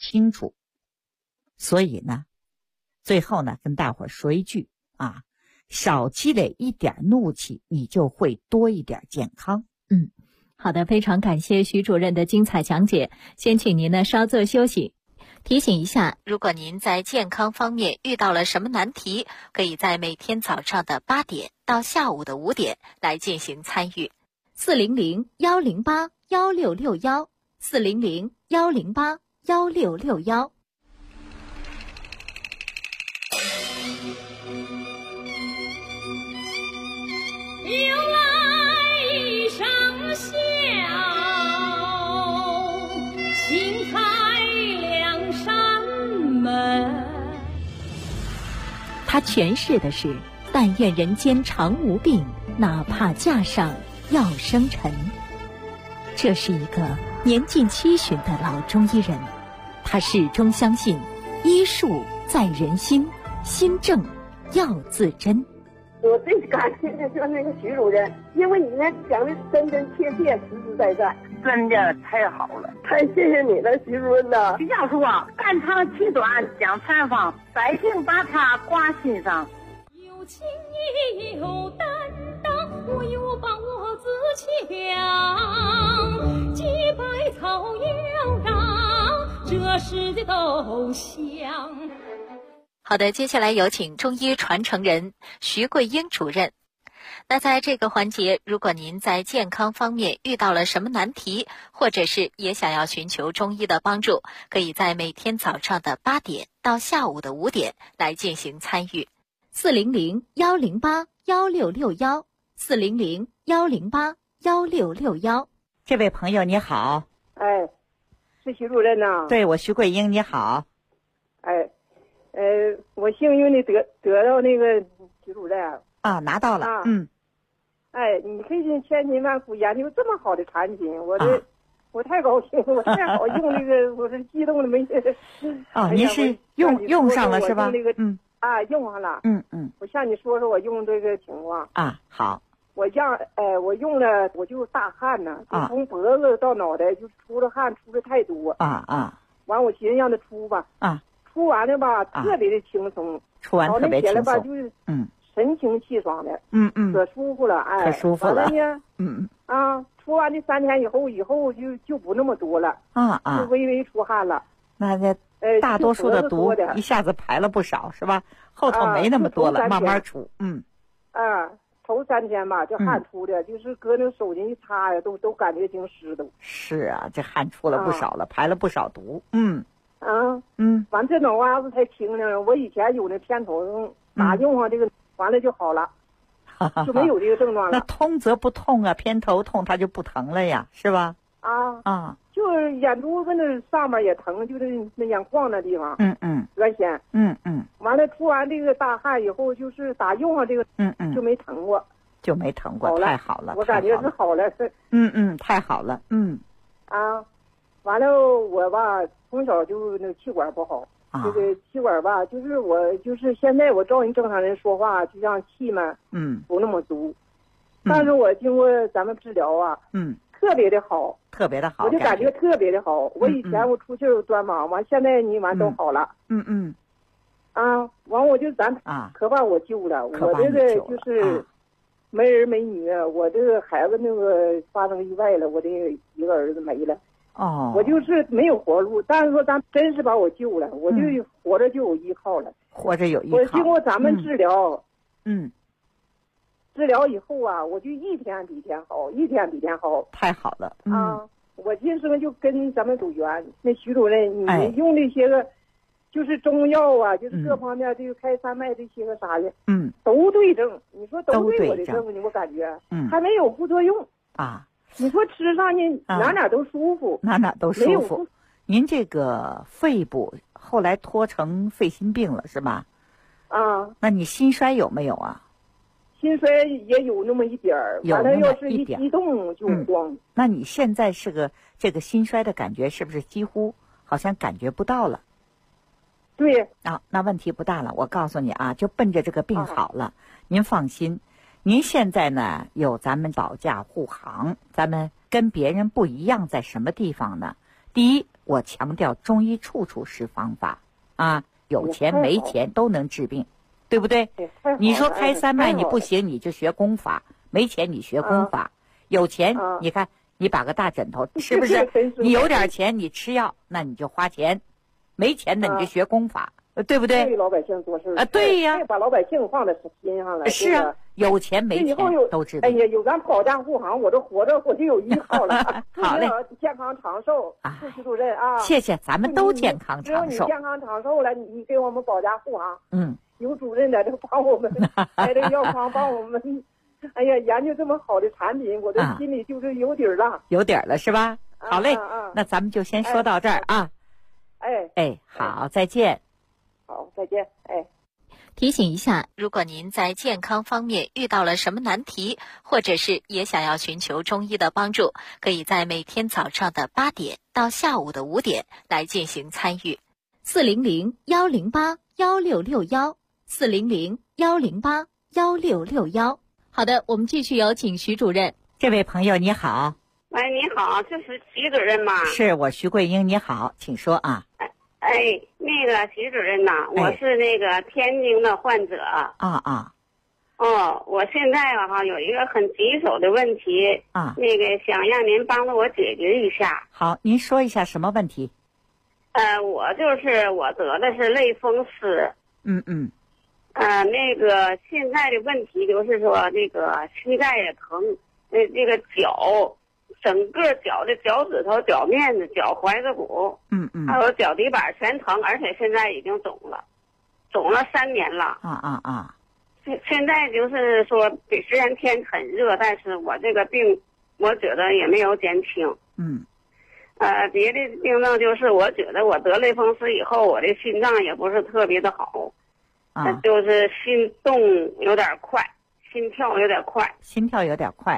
清楚。所以呢，最后呢，跟大伙儿说一句啊，少积累一点怒气，你就会多一点健康。 好的，非常感谢徐主任的精彩讲解。先请您呢稍作休息。提醒一下，如果您在健康方面遇到了什么难题，可以在每天早上的8点到下午的5点来进行参与。400-108-1661，400-108-1661。 有来一声笑，轻开两扇门。 他诠释的是但愿人间常无病，哪怕架上要生尘。这是一个年近70的老中医人，他始终相信医术在人心，心正要自珍。 我最感谢的就是那个徐主任，因为你那讲的是真真切切、实实在在， 真的太好了， 太谢谢你了，徐主任呐！ 徐教授啊，肝肠气短讲采访，百姓把他挂心上。 有情也有担当，我有把我自强，几百草要长，这世界都香。 好的，接下来有请中医传承人徐桂英主任。那在这个环节，如果您在健康方面遇到了什么难题，或者是也想要寻求中医的帮助，可以在每天早上的8点到下午的5点来进行参与。400-108-1661，400-108-1661。 这位朋友你好。 哎，是徐主任呐？ 对，我徐桂英，你好。 哎，我幸运的得到那个徐主任啊，拿到了。 哎，你费尽千辛万苦研究这么好的产品，我太高兴了，我太好用这个，我是激动的没。 您是用上了是吧？ 用上了。我向你说说我用这个情况啊。好。 我用了，我就大汗呢，就从脖子到脑袋就出了汗，出的太多。完我寻思让他出吧。出完了吧，特别的轻松。 出完特别轻松。 吧，就是神清气爽的。可舒服了，哎， 可舒服了。 出完这3天以后就不那么多了。就微微出汗了。 那大多数的毒一下子排了不少，是吧？后头没那么多了，慢慢出。 头3天吧，这汗出的，就是搁那手巾一擦呀，都感觉挺湿的。 是啊，这汗出了不少了，排了不少毒。 完这脑瓜子才轻呢。我以前有那偏头痛，打用上这个，完了就好了，就没有这个症状了。 那痛则不痛啊，偏头痛它就不疼了呀，是吧？ 就是眼珠子那上面也疼，就是那眼眶那地方。原先。完了出完这个大汗以后，就是打用上这个，就没疼过。 就没疼过，太好了。 我感觉是好了。 太好了。 完了我吧，从小就那气管不好。这个气管吧，就是我就是现在我照人正常人说话，就像气嘛，不那么足。但是我经过咱们治疗啊，特别的好， 特别的好， 我就感觉特别的好。我以前我出气儿端忙，完现在你完都好了。完我就可把我救了。我这个就是没儿没女，我这个孩子那个发生意外了，我这一个儿子没了。我就是没有活路，但是说咱真是把我救了，我就活着就有依靠了。 活着有依靠。 我经过咱们治疗，治疗以后啊，我就一天比一天好，一天比一天好。 太好了。 我今生就跟咱们有缘。那徐主任，你用这些个，就是中药啊，就是各方面这个开三脉这些个啥的，都对症。你说都对我的症，我感觉还没有副作用啊。 你说吃上去哪都舒服， 哪都舒服。您这个肺部后来拖成肺心病了是吧？那你心衰有没有啊？ 心衰也有那么一点儿，完了要是一激动就慌。 那你现在这个心衰的感觉是不是几乎好像感觉不到了？ 对。 那问题不大了。我告诉你啊，就奔着这个病好了，您放心。您现在呢有咱们保驾护航，咱们跟别人不一样在什么地方呢？第一， 我强调中医处处是方法啊，有钱没钱都能治病，对不对？你说开三脉你不行，你就学功法，没钱你学功法，有钱你看你把个大枕头，是不是？你有点钱你吃药，那你就花钱，没钱的你就学功法，对不对？ 对老百姓做事啊，对呀， 把老百姓放在心上了。 是啊，有钱没钱都治病。 哎呀，有咱保驾护航，我这活着我就有依靠了。 好嘞， 健康长寿，徐主任啊， 谢谢，咱们都健康长寿。 只有你健康长寿了，你给我们保驾护航。 嗯， 有主任在这帮我们，在这药房帮我们。哎呀，研究这么好的产品，我这心里就是有底儿了。 有底儿了是吧？好嘞，那咱们就先说到这儿啊。 哎， 好，再见。 好，再见。哎， 提醒一下，如果您在健康方面遇到了什么难题，或者是也想要寻求中医的帮助，可以在每天早上的8点到下午的5点来进行参与。400-108-1661，400-108-1661。好的，我们继续有请徐主任。 这位朋友你好。 喂，你好，这是徐主任吗？ 是我徐桂英，你好，请说啊。 那个徐主任呐，我是那个天津的患者。我现在有一个很棘手的问题那个想让您帮着我解决一下。 好，您说一下什么问题？ 我得的是类风湿。那个现在的问题就是说，那个膝盖也疼，这个脚，整个脚的脚趾头、脚面子、脚踝子骨，还有脚底板全疼，而且现在已经肿了3年了。现在就是说，虽然天很热，但是我这个病，我觉得也没有减轻。别的病症就是我觉得我得类风湿以后，我的心脏也不是特别的好。就是心动有点快，心跳有点快。 心跳有点快。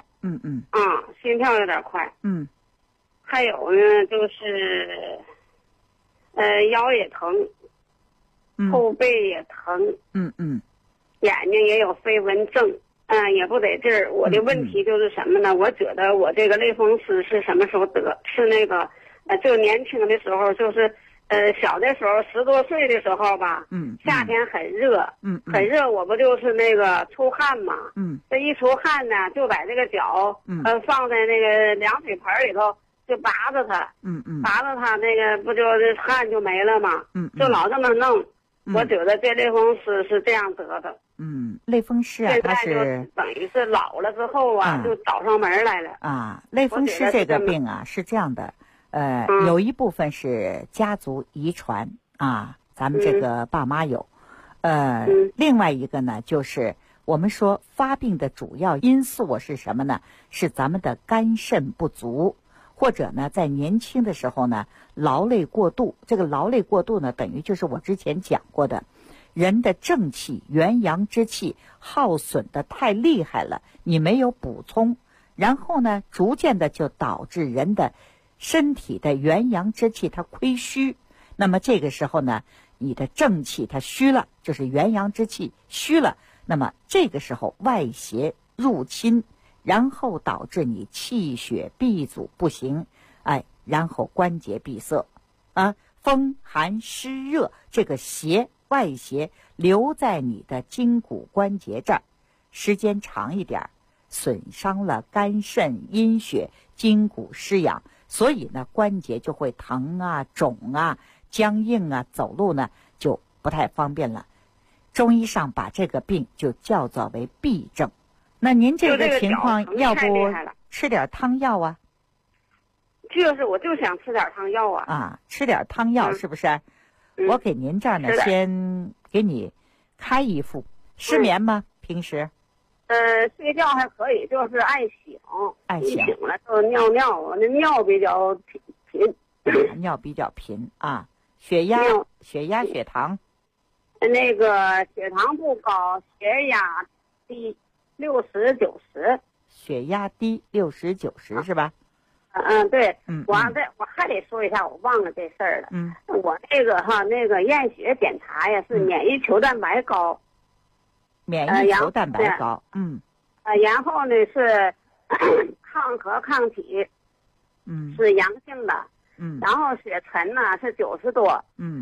还有呢，就是腰也疼，后背也疼。眼睛也有飞蚊症。也不得劲儿。我的问题就是什么呢？我觉得我这个类风湿是什么时候得？是那个就年轻的时候，就是小的时候10多岁的时候吧，夏天很热，很热，我不就是那个出汗嘛，这一出汗呢，就把这个脚放在那个凉水盆里头，就拔着它，拔着它那个不就是汗就没了嘛，就老这么弄。我觉得这类风湿是这样得的。 类风湿啊，它是等于是老了之后就找上门来了。 类风湿这个病啊是这样的，有一部分是家族遗传咱们这个爸妈有，另外一个呢就是我们说发病的主要因素是什么呢？是咱们的肝肾不足，或者呢在年轻的时候呢劳累过度。这个劳累过度呢，等于就是我之前讲过的，人的正气、元阳之气耗损的太厉害了，你没有补充，然后呢逐渐的就导致人的身体的元阳之气它亏虚。那么这个时候呢，你的正气它虚了，就是元阳之气虚了，那么这个时候外邪入侵，然后导致你气血闭阻不行，然后关节闭塞风寒湿热，这个外邪留在你的筋骨关节这儿，时间长一点，损伤了肝肾阴血，筋骨失养，所以呢关节就会疼肿僵硬走路呢就不太方便了。中医上把这个病就叫做为痹症。那您这个情况要不吃点汤药啊？ 我就想吃点汤药吃点汤药是不是？我给您这儿呢先给你开一副。失眠吗？平时睡觉还可以，就是爱醒了就尿，我的尿比较频尿比较频血压血糖那个血糖不高，血压低60、90。血压低60、90是吧？ 对。我还得说一下，我忘了这事儿了。我那个验血检查呀是免疫球蛋白高。 免疫球蛋白高。 然后呢是抗核抗体是阳性的。 然后血沉呢是90多，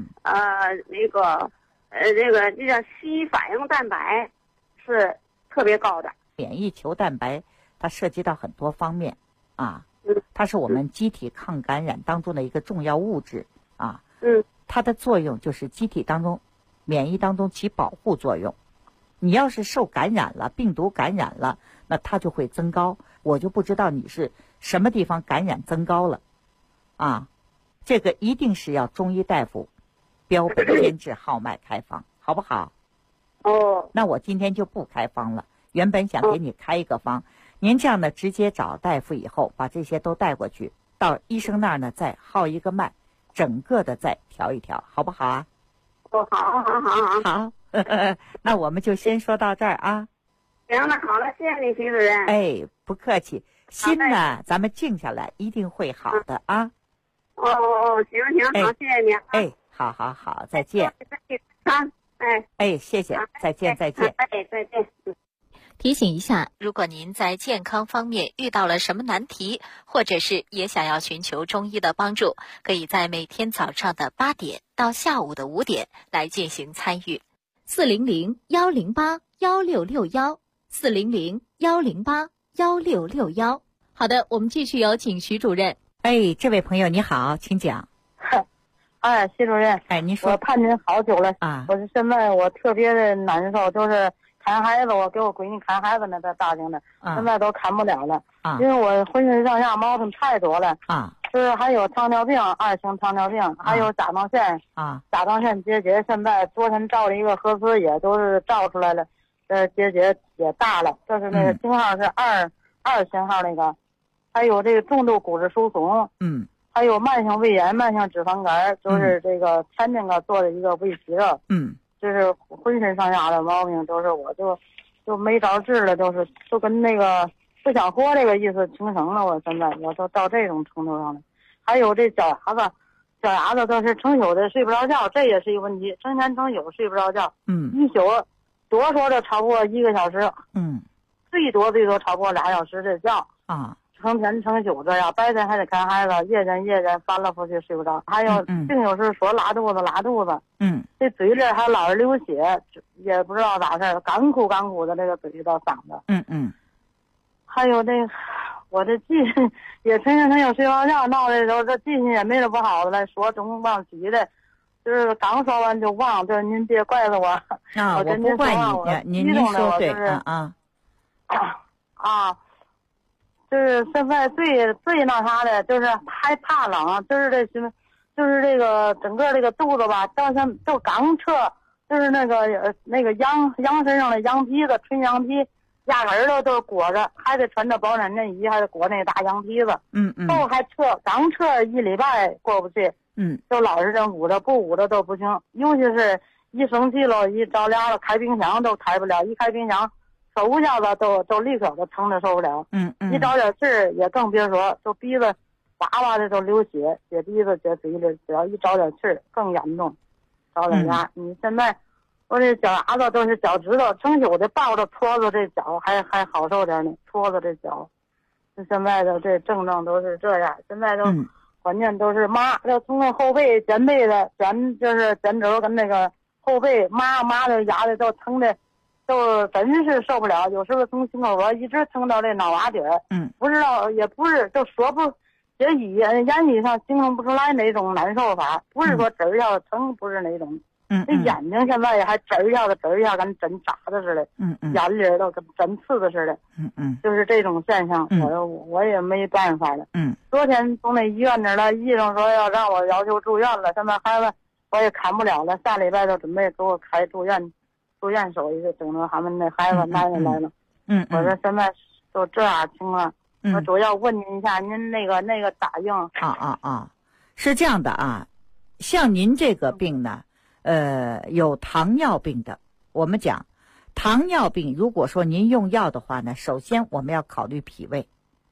这叫硒反应蛋白是特别高的。 免疫球蛋白它涉及到很多方面啊，它是我们机体抗感染当中的一个重要物质啊，它的作用就是机体当中免疫当中起保护作用。你要是受感染了，病毒感染了，那它就会增高。我就不知道你是什么地方感染增高了啊，这个一定是要中医大夫标本兼治号脉开方，好不好？那我今天就不开方了，原本想给你开一个方，您这样呢直接找大夫以后把这些都带过去，到医生那儿呢再号一个脉，整个的再调一调，好不好啊？好那我们就先说到这儿啊。 行了，好了，谢谢你，徐主任。 哎，不客气。心呢，咱们静下来，一定会好的啊。 行，好，谢谢你。 哎，好，再见。谢谢，再见。 再见。 提醒一下，如果您在健康方面遇到了什么难题，或者是也想要寻求中医的帮助，可以在每天早上的8点到下午的5点来进行参与。400-108-1661，400-108-1661。好的，我们继续有请徐主任。 这位朋友你好，请讲。 徐主任， 您说。 我盼您好久了啊！ 我是现在我特别的难受，就是看孩子，我给我闺女看孩子呢，在大兴的，现在都看不了了因为我浑身上下毛病太多了就是还有糖尿病，2型糖尿病，还有甲状腺甲状腺结节，现在昨天照了一个核磁，也都是照出来了，结节也大了，就是那个型号是2型号那个，还有这个重度骨质疏松，还有慢性胃炎、慢性脂肪肝，就是这个前天个做的一个胃息肉，就是浑身上下的毛病都是，我就没招治了，就跟那个不想活这个意思形成了。我现在我都到这种程度上了。还有这脚丫子都是成宿的睡不着觉，这也是一个问题，成天成宿睡不着觉，一宿多说就超过1个小时，最多超过2小时的觉成天成宿这样，白天还得看孩子，夜间翻来覆去睡不着。还有并有时说拉肚子，这嘴里还老是流血，也不知道咋事儿，干苦的这个嘴到嗓子。还有我这记性也成天有睡不着觉，闹的时候这记性也没什么不好的了，说总忘起的，就是刚说完就忘，就是您别怪着我我不怪你，您说对就是现在最那啥的，就是害怕冷，就是这个整个这个肚子吧，就刚撤，就是那个羊身上的羊皮子，纯羊皮，压根儿都裹着，还得穿着保暖内衣，还得裹那个大羊皮子。都还刚撤1礼拜过不去。就老是这捂着，不捂着都不行。尤其是一生气了，一着凉了，开冰箱都开不了，一开冰箱。手一下子都立刻都疼得受不了，一着点气儿也更别说，就鼻子哇的都流血，血鼻子血嘴里，只要一着点气儿更严重，着点牙。你现在我这脚丫子都是脚趾头成宿的抱着搓着这脚，还好受点呢，搓着这脚。现在的这症状都是这样，现在都关键都是麻，要从那后背肩背的就是肩肘跟那个后背麻的压的都疼的。就真是受不了，有时候从心口一直疼到这脑瓜底儿，不知道也不是，就说不，这言语上形容不出来那种难受法，不是说针儿一下子疼，不是那种，这眼睛现在也还针儿一下子跟针扎的似的，眼里都跟针刺的似的，就是这种现象，我也没办法了，昨天从那医院那儿来，医生说要让我要求住院了，现在孩子我也看不了了，下礼拜就准备给我开住院手一个，整成他们那孩子男人来了。我说现在都这样情况，我主要问您一下，您那个咋用？ 是这样的啊，像您这个病呢，有糖尿病的，我们讲糖尿病，如果说您用药的话呢，首先我们要考虑脾胃，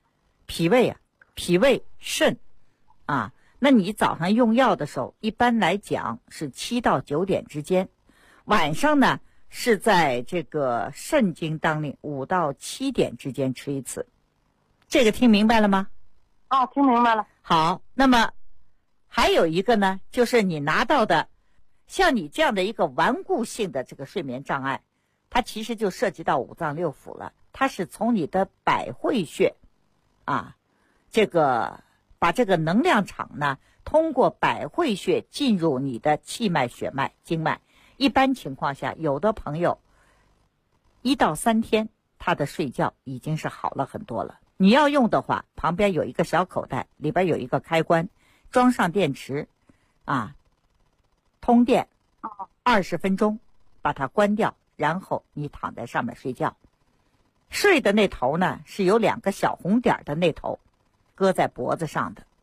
肾那你早上用药的时候，一般来讲是7到9点之间，晚上呢是在这个肾经当令5到7点之间吃一次，这个听明白了吗？ 听明白了。 好，那么还有一个呢，就是你拿到的像你这样的一个顽固性的这个睡眠障碍，它其实就涉及到五脏六腑了。它是从你的百会穴啊，把这个能量场呢通过百会穴进入你的气脉、血脉、经脉。一般情况下，有的朋友1到3天他的睡觉已经是好了很多了。你要用的话，旁边有一个小口袋，里边有一个开关，装上电池啊，通电20分钟，把它关掉，然后你躺在上面睡觉。睡的那头呢是有2个小红点的那头，搁在脖子上的。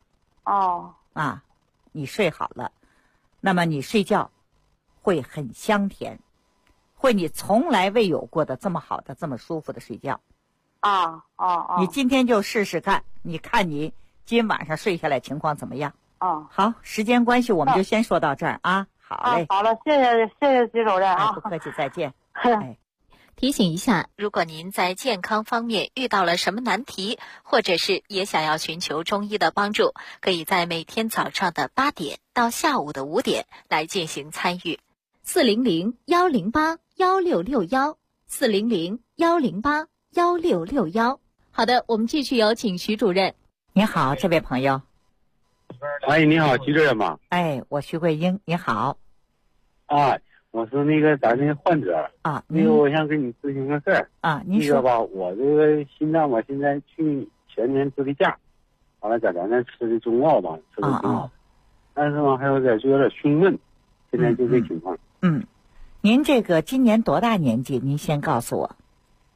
你睡好了，那么你睡觉会很香甜，会你从来未有过的这么好的、这么舒服的睡觉。你今天就试试看，你看你今晚上睡下来情况怎么样？好，时间关系我们就先说到这儿啊。好嘞。 好了，谢谢徐主任啊。 不客气，再见。 提醒一下，如果您在健康方面遇到了什么难题，或者是也想要寻求中医的帮助，可以在每天早上的8点到下午的5点来进行参与。400-108-1661，400-108-1661。好的，我们继续有请徐主任。 你好，这位朋友。 你好，徐主任吗？ 我徐桂英，你好。 我是咱那个患者我想跟你咨询个事儿您说吧，我这个心脏吧，现在前年支的架，完了在咱那吃的中药吧，吃的挺好，但是呢还有点胸闷，现在就这情况。 您这个今年多大年纪？您先告诉我。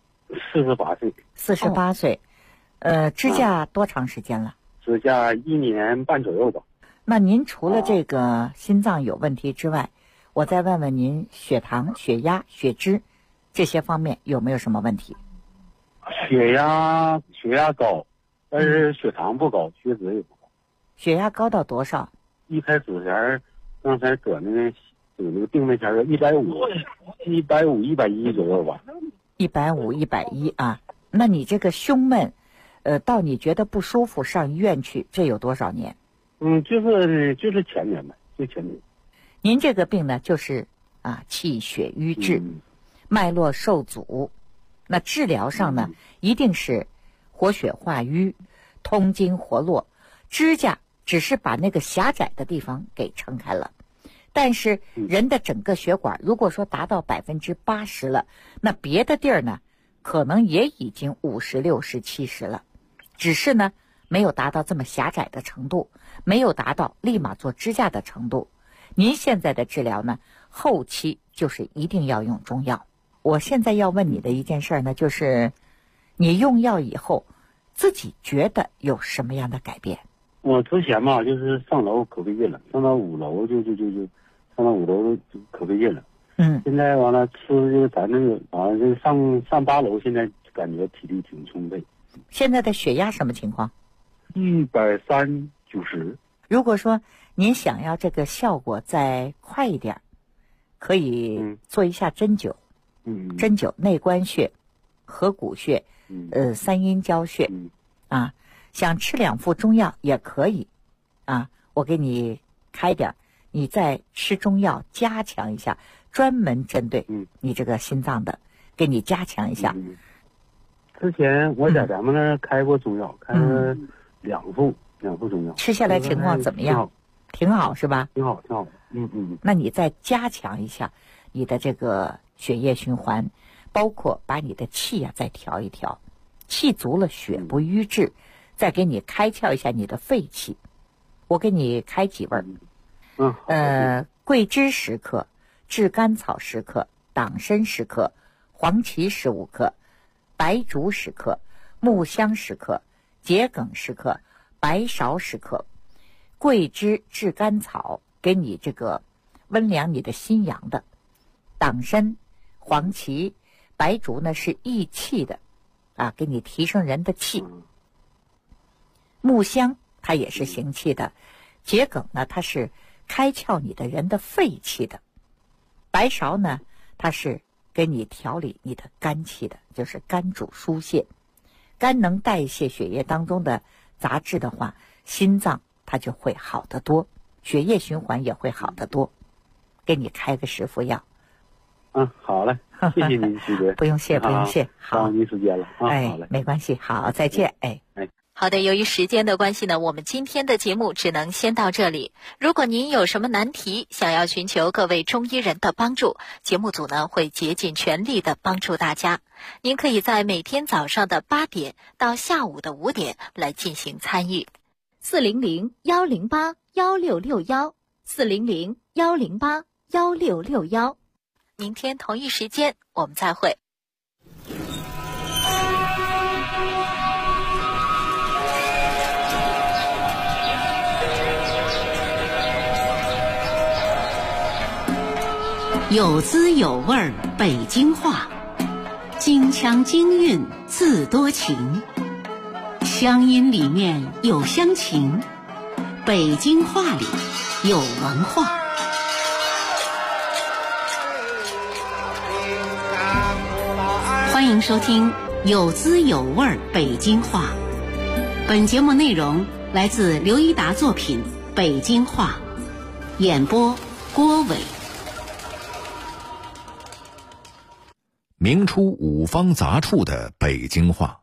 48岁。 48岁，支架多长时间了？ 支架1年半左右吧。 那您除了这个心脏有问题之外，我再问问您血糖、血压、血脂这些方面有没有什么问题？ 血压高，但是血糖不高，血脂也不高。 血压高到多少？ 一开始刚才搁那个定位前150、110左右吧。 150、110啊。那你这个胸闷，到你觉得不舒服上医院去，这有多少年？ 就是前年吧，就前年。 您这个病呢，就是气血瘀滞，脉络受阻。那治疗上呢，一定是活血化瘀、通经活络。支架只是把那个狭窄的地方给撑开了，但是人的整个血管如果说达到80%了，那别的地儿呢，可能也已经50%、60%、70%了，只是呢没有达到这么狭窄的程度，没有达到立马做支架的程度。您现在的治疗呢，后期就是一定要用中药。我现在要问你的一件事呢，就是你用药以后自己觉得有什么样的改变？ 我之前嘛，就是上楼可费劲了，上到5楼就上到5楼就可费劲了。现在完了吃就咱这个完了就上8楼，现在感觉体力挺充沛。 现在的血压什么情况 ？130/90。 如果说您想要这个效果再快一点，可以做一下针灸。针灸内关穴、合谷穴、三阴交穴。想吃2副中药也可以。我给你开点，你再吃中药加强一下，专门针对你这个心脏的，给你加强一下。 之前我在咱们那儿开过中药，开了2副中药， 吃下来情况怎么样？挺好是吧？ 挺好。 那你再加强一下你的这个血液循环，包括把你的气再调一调，气足了，血不瘀滞，再给你开窍一下你的肺气。我给你开几味桂枝10克，炙甘草10克，党参10克，黄芪15克，白术10克，木香10克，桔梗10克，白芍10克。桂枝、炙甘草给你这个温凉你的心阳的，党参、黄芪、白术呢是益气的给你提升人的气。木香它也是行气的，桔梗呢它是开窍你的人的肺气的，白芍呢它是给你调理你的肝气的，就是肝主疏泄，肝能代谢血液当中的杂质的话，心脏它就会好得多，血液循环也会好得多。给你开个10副药。 好嘞，谢谢您，徐姐。 不用谢，不用谢。好， 您时间了好嘞， 没关系，好，再见。 好的，由于时间的关系呢，我们今天的节目只能先到这里。如果您有什么难题，想要寻求各位中医人的帮助，节目组呢会竭尽全力的帮助大家。您可以在每天早上的8点到下午的5点来进行参与。400-108-1661，400-108-1661。明天同一时间我们再会。 有滋有味北京话，京腔京韵自多情，乡音里面有乡情，北京话里有文化。欢迎收听有滋有味北京话。本节目内容来自刘一达作品《北京话》，演播郭伟。 明初五方杂处的北京话。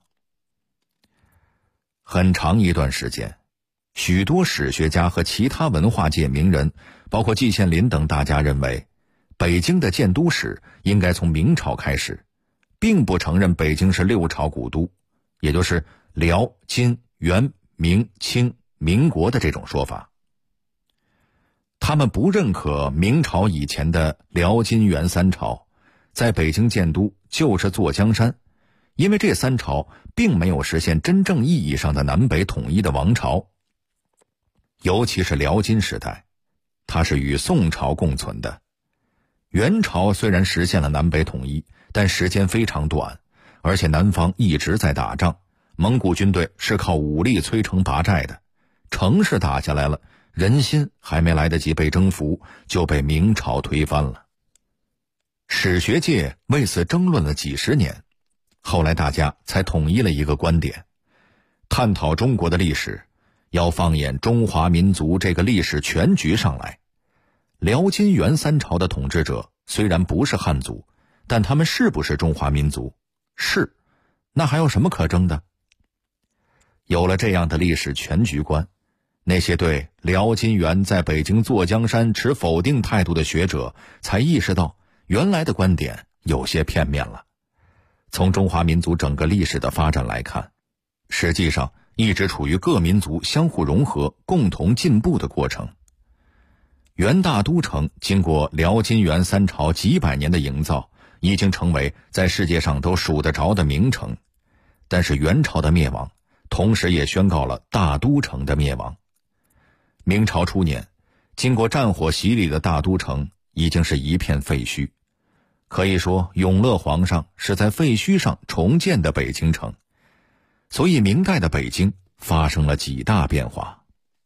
很长一段时间，许多史学家和其他文化界名人，包括季羡林等大家认为，北京的建都史应该从明朝开始，并不承认北京是6朝古都，也就是辽、金、元、明、清、民国的这种说法。他们不认可明朝以前的辽、金、元3朝在北京建都就是坐江山，因为这3朝并没有实现真正意义上的南北统一的王朝。尤其是辽金时代，它是与宋朝共存的。元朝虽然实现了南北统一，但时间非常短，而且南方一直在打仗，蒙古军队是靠武力摧城拔寨的，城市打下来了，人心还没来得及被征服，就被明朝推翻了。史学界为此争论了几十年，后来大家才统一了一个观点：探讨中国的历史，要放眼中华民族这个历史全局上来。辽金元3朝的统治者虽然不是汉族，但他们是不是中华民族？是，那还有什么可争的？有了这样的历史全局观，那些对辽金元在北京坐江山持否定态度的学者才意识到，原来的观点有些片面了。从中华民族整个历史的发展来看，实际上一直处于各民族相互融合、共同进步的过程。元大都城经过辽金元3朝几百年的营造，已经成为在世界上都数得着的名城。但是元朝的灭亡，同时也宣告了大都城的灭亡。明朝初年，经过战火洗礼的大都城已经是一片废墟，可以说永乐皇上是在废墟上重建的北京城。所以明代的北京发生了几大变化。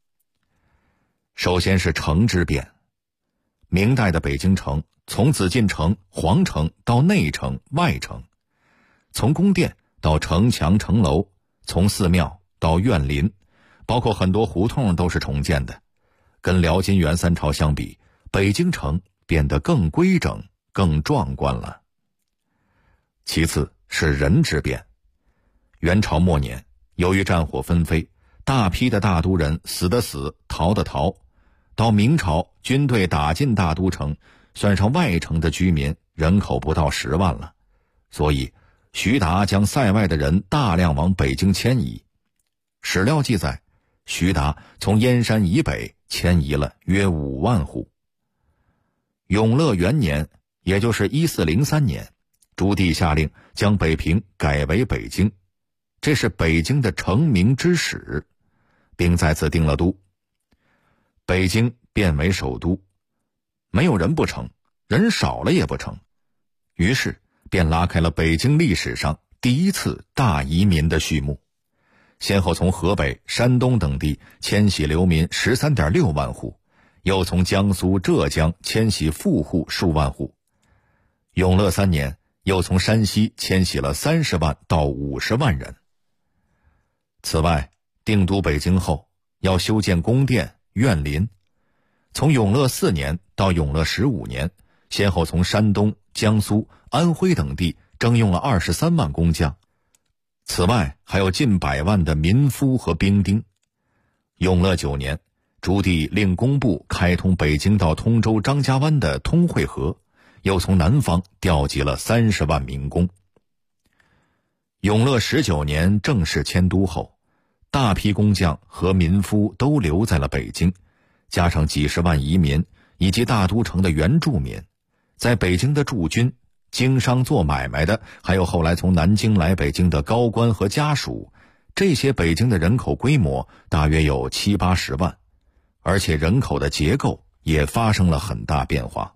首先是城之变。明代的北京城从紫禁城、皇城到内城、外城，从宫殿到城墙城楼，从寺庙到院林，包括很多胡同都是重建的。跟辽金元3朝相比，北京城变得更规整、更壮观了。其次是人之变。元朝末年，由于战火纷飞，大批的大都人死的死，逃的逃。到明朝，军队打进大都城，算上外城的居民，人口不到10万了。所以徐达将塞外的人大量往北京迁移。史料记载，徐达从燕山以北迁移了约5万户。永乐元年，也就是1403年，朱棣下令将北平改为北京，这是北京的成名之始，并在此定了都。北京变为首都，没有人不成，人少了也不成，于是便拉开了北京历史上第一次大移民的序幕，先后从河北、山东等地迁徙流民 13.6 万户，又从江苏、浙江迁徙富户数万户。永乐3年，又从山西迁徙了30万到50万人。此外，定都北京后， 要修建宫殿、苑林。从永乐4年到永乐15年，先后从山东、江苏、安徽等地征用了23万工匠，此外还有近100万的民夫和兵丁。永乐9年，朱棣令工部开通北京到通州张家湾的通惠河，又从南方调集了30万民工。永乐19年正式迁都后，大批工匠和民夫都留在了北京，加上几十万移民以及大都城的原住民，在北京的驻军、经商做买卖的，还有后来从南京来北京的高官和家属，这些北京的人口规模大约有70-80万，而且人口的结构也发生了很大变化。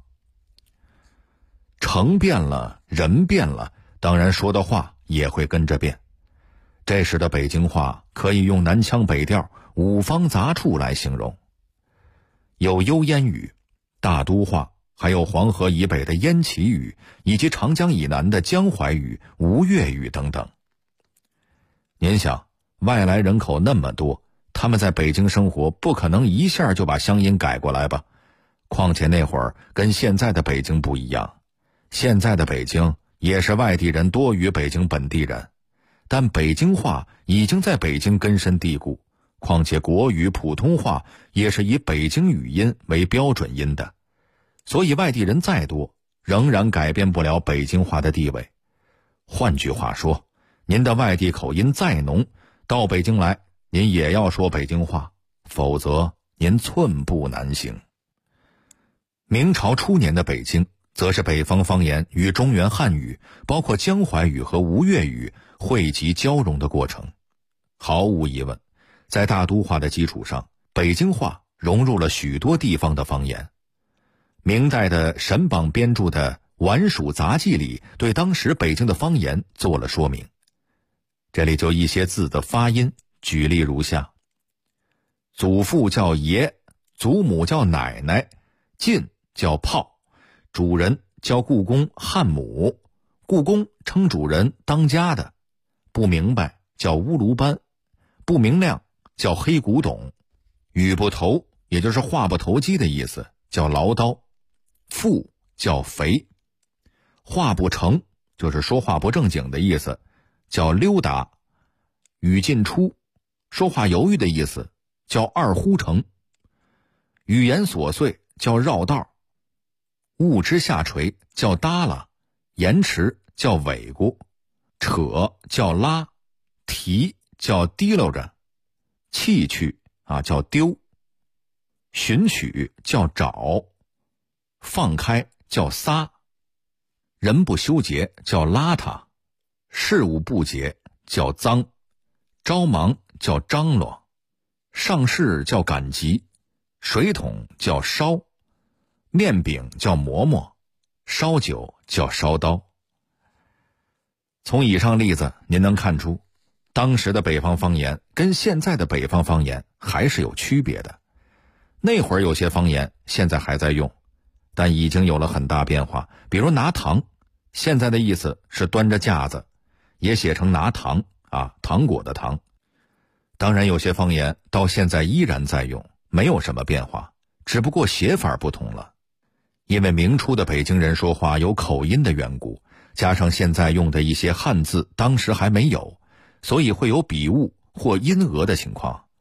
城变了，人变了，当然说的话也会跟着变。这时的北京话可以用南腔北调、五方杂处来形容，有幽烟语、大都话，还有黄河以北的燕齐语，以及长江以南的江淮语、吴越语等等。您想，外来人口那么多，他们在北京生活，不可能一下就把乡音改过来吧？况且那会儿跟现在的北京不一样，现在的北京也是外地人多于北京本地人，但北京话已经在北京根深蒂固，况且国语、普通话也是以北京语音为标准音的，所以外地人再多，仍然改变不了北京话的地位。换句话说，您的外地口音再浓，到北京来，您也要说北京话，否则您寸步难行。明朝初年的北京，则是北方方言与中原汉语，包括江淮语和吴越语汇集交融的过程。毫无疑问，在大都话的基础上，北京话融入了许多地方的方言。明代的沈榜编著的《皖蜀杂记》里对当时北京的方言做了说明。这里就一些字的发音，举例如下：祖父叫爷，祖母叫奶奶，进叫炮，主人叫故宫汉母，故宫称主人当家的，不明白叫乌卢班，不明亮叫黑古董，语不投也就是话不投机的意思，叫唠叨，富叫肥，话不成就是说话不正经的意思，叫溜达，语进出说话犹豫的意思，叫二呼成，语言琐碎叫绕道，物之下垂叫耷拉，延迟叫尾咕，扯叫拉，提叫提溜着，弃去叫丢，寻取叫找，放开叫撒，人不修洁叫邋遢，事务不洁叫脏，着忙叫张罗，上事叫赶集，水桶叫烧，面饼叫馍馍，烧酒叫烧刀。从以上例子您能看出，当时的北方方言跟现在的北方方言还是有区别的。那会儿有些方言现在还在用，但已经有了很大变化。比如拿糖，现在的意思是端着架子，也写成拿糖糖果的糖。当然有些方言到现在依然在用，没有什么变化，只不过写法不同了。因为明初的北京人说话有口音的缘故，加上现在用的一些汉字当时还没有，所以会有笔误或音讹的情况。